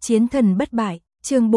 Chiến thần bất bại, chương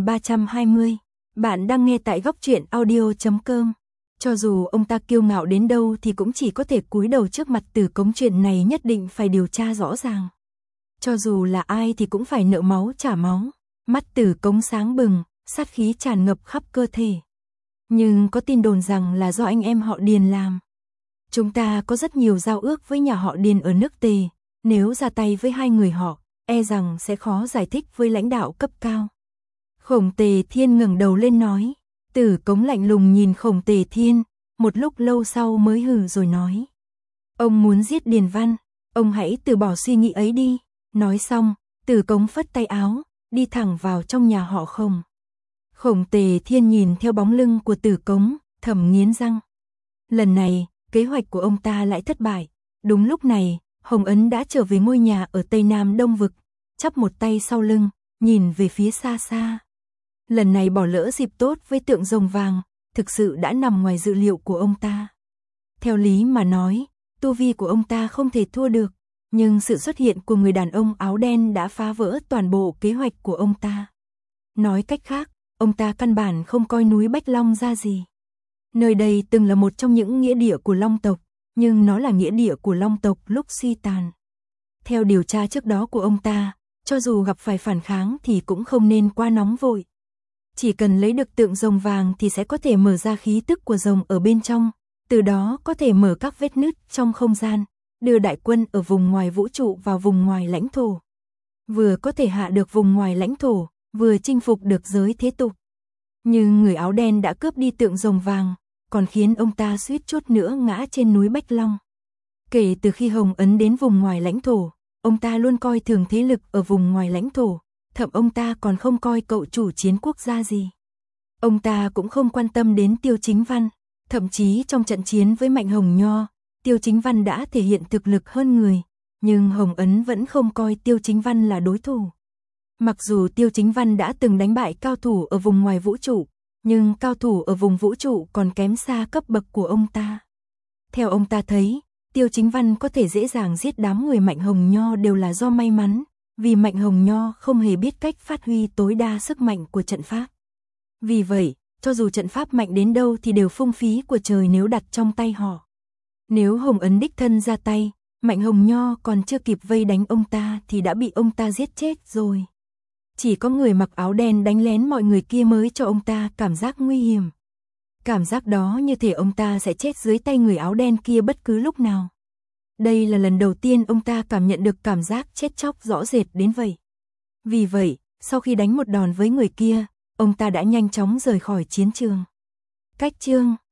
4320. Bạn đang nghe tại góc truyện audio.com. Cho dù ông ta kiêu ngạo đến đâu thì cũng chỉ có thể cúi đầu trước mặt Tử Cống, chuyện này nhất định phải điều tra rõ ràng. Cho dù là ai thì cũng phải nợ máu trả máu. Mắt Tử Cống sáng bừng, sát khí tràn ngập khắp cơ thể. Nhưng có tin đồn rằng là do anh em họ Điền làm. Chúng ta có rất nhiều giao ước với nhà họ Điền ở nước Tề, nếu ra tay với hai người họ, e rằng sẽ khó giải thích với lãnh đạo cấp cao. Khổng Tề Thiên ngẩng đầu lên nói. Tử Cống lạnh lùng nhìn Khổng Tề Thiên, một lúc lâu sau mới hừ rồi nói. Ông muốn giết Điền Văn, ông hãy từ bỏ suy nghĩ ấy đi. Nói xong, Tử Cống phất tay áo, đi thẳng vào trong nhà họ Khổng. Khổng Tề Thiên nhìn theo bóng lưng của Tử Cống, thầm nghiến răng. Lần này, kế hoạch của ông ta lại thất bại. Đúng lúc này, Hồng Ấn đã trở về ngôi nhà ở Tây Nam Đông Vực, chắp một tay sau lưng, nhìn về phía xa xa. Lần này bỏ lỡ dịp tốt với tượng rồng vàng, thực sự đã nằm ngoài dự liệu của ông ta. Theo lý mà nói, tu vi của ông ta không thể thua được, nhưng sự xuất hiện của người đàn ông áo đen đã phá vỡ toàn bộ kế hoạch của ông ta. Nói cách khác, ông ta căn bản không coi núi Bách Long ra gì. Nơi đây từng là một trong những nghĩa địa của Long tộc, nhưng nó là nghĩa địa của Long tộc lúc suy tàn. Theo điều tra trước đó của ông ta, cho dù gặp phải phản kháng thì cũng không nên quá nóng vội. Chỉ cần lấy được tượng rồng vàng thì sẽ có thể mở ra khí tức của rồng ở bên trong, từ đó có thể mở các vết nứt trong không gian, đưa đại quân ở vùng ngoài vũ trụ vào vùng ngoài lãnh thổ. Vừa có thể hạ được vùng ngoài lãnh thổ, vừa chinh phục được giới thế tục. Nhưng người áo đen đã cướp đi tượng rồng vàng, còn khiến ông ta suýt chút nữa ngã trên núi Bách Long. Kể từ khi Hồng Ấn đến vùng ngoài lãnh thổ, ông ta luôn coi thường thế lực ở vùng ngoài lãnh thổ, thậm ông ta còn không coi cậu chủ chiến quốc gia gì. Ông ta cũng không quan tâm đến Tiêu Chính Văn, thậm chí trong trận chiến với Mạnh Hồng Nho, Tiêu Chính Văn đã thể hiện thực lực hơn người, nhưng Hồng Ấn vẫn không coi Tiêu Chính Văn là đối thủ. Mặc dù Tiêu Chính Văn đã từng đánh bại cao thủ ở vùng ngoài vũ trụ, nhưng cao thủ ở vùng vũ trụ còn kém xa cấp bậc của ông ta. Theo ông ta thấy, Tiêu Chính Văn có thể dễ dàng giết đám người Mạnh Hồng Nho đều là do may mắn, vì Mạnh Hồng Nho không hề biết cách phát huy tối đa sức mạnh của trận pháp. Vì vậy, cho dù trận pháp mạnh đến đâu thì đều phung phí của trời nếu đặt trong tay họ. Nếu Hồng Ấn đích thân ra tay, Mạnh Hồng Nho còn chưa kịp vây đánh ông ta thì đã bị ông ta giết chết rồi. Chỉ có người mặc áo đen đánh lén mọi người kia mới cho ông ta cảm giác nguy hiểm. Cảm giác đó như thể ông ta sẽ chết dưới tay người áo đen kia bất cứ lúc nào. Đây là lần đầu tiên ông ta cảm nhận được cảm giác chết chóc rõ rệt đến vậy. Vì vậy, sau khi đánh một đòn với người kia, ông ta đã nhanh chóng rời khỏi chiến trường. Cách chương